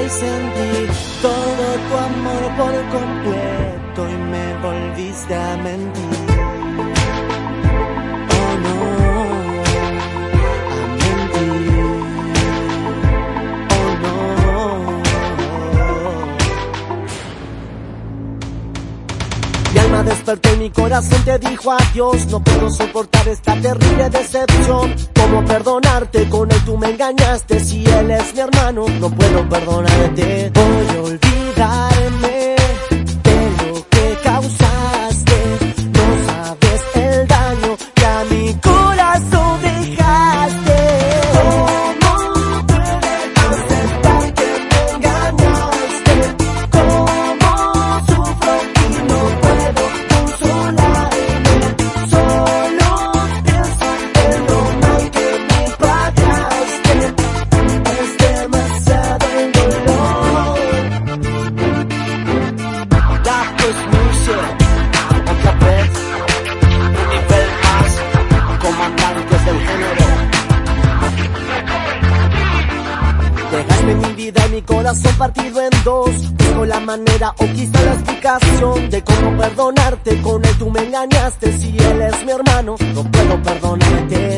y sentí todo tu amor por completo y me volviste a mentir. Oh no, a mentir. Oh no. Mi alma despertó y mi corazón te dijo adiós. No puedo soportar esta terrible decepción. ¿Cómo perdonarte? Con él tú me engañaste. Si él es mi hermano, no puedo perdonarte. Voy a olvidarme de lo que causaste. No sabes el daño que a mi corazón dejaste. ¿Cómo puedes aceptar que me engañaste? ¿Cómo sufro y no puedo consolarme? Solo pienso en lo mal que me pagaste. Es demasiado el dolor. La transmisión, otra vez, un nivel más, comandantes del género. Dejaste mi vida y mi corazón partido en dos. Tengo la manera o quizá la explicación de cómo perdonarte. Con él tú me engañaste. Si él es mi hermano, no puedo perdonarte.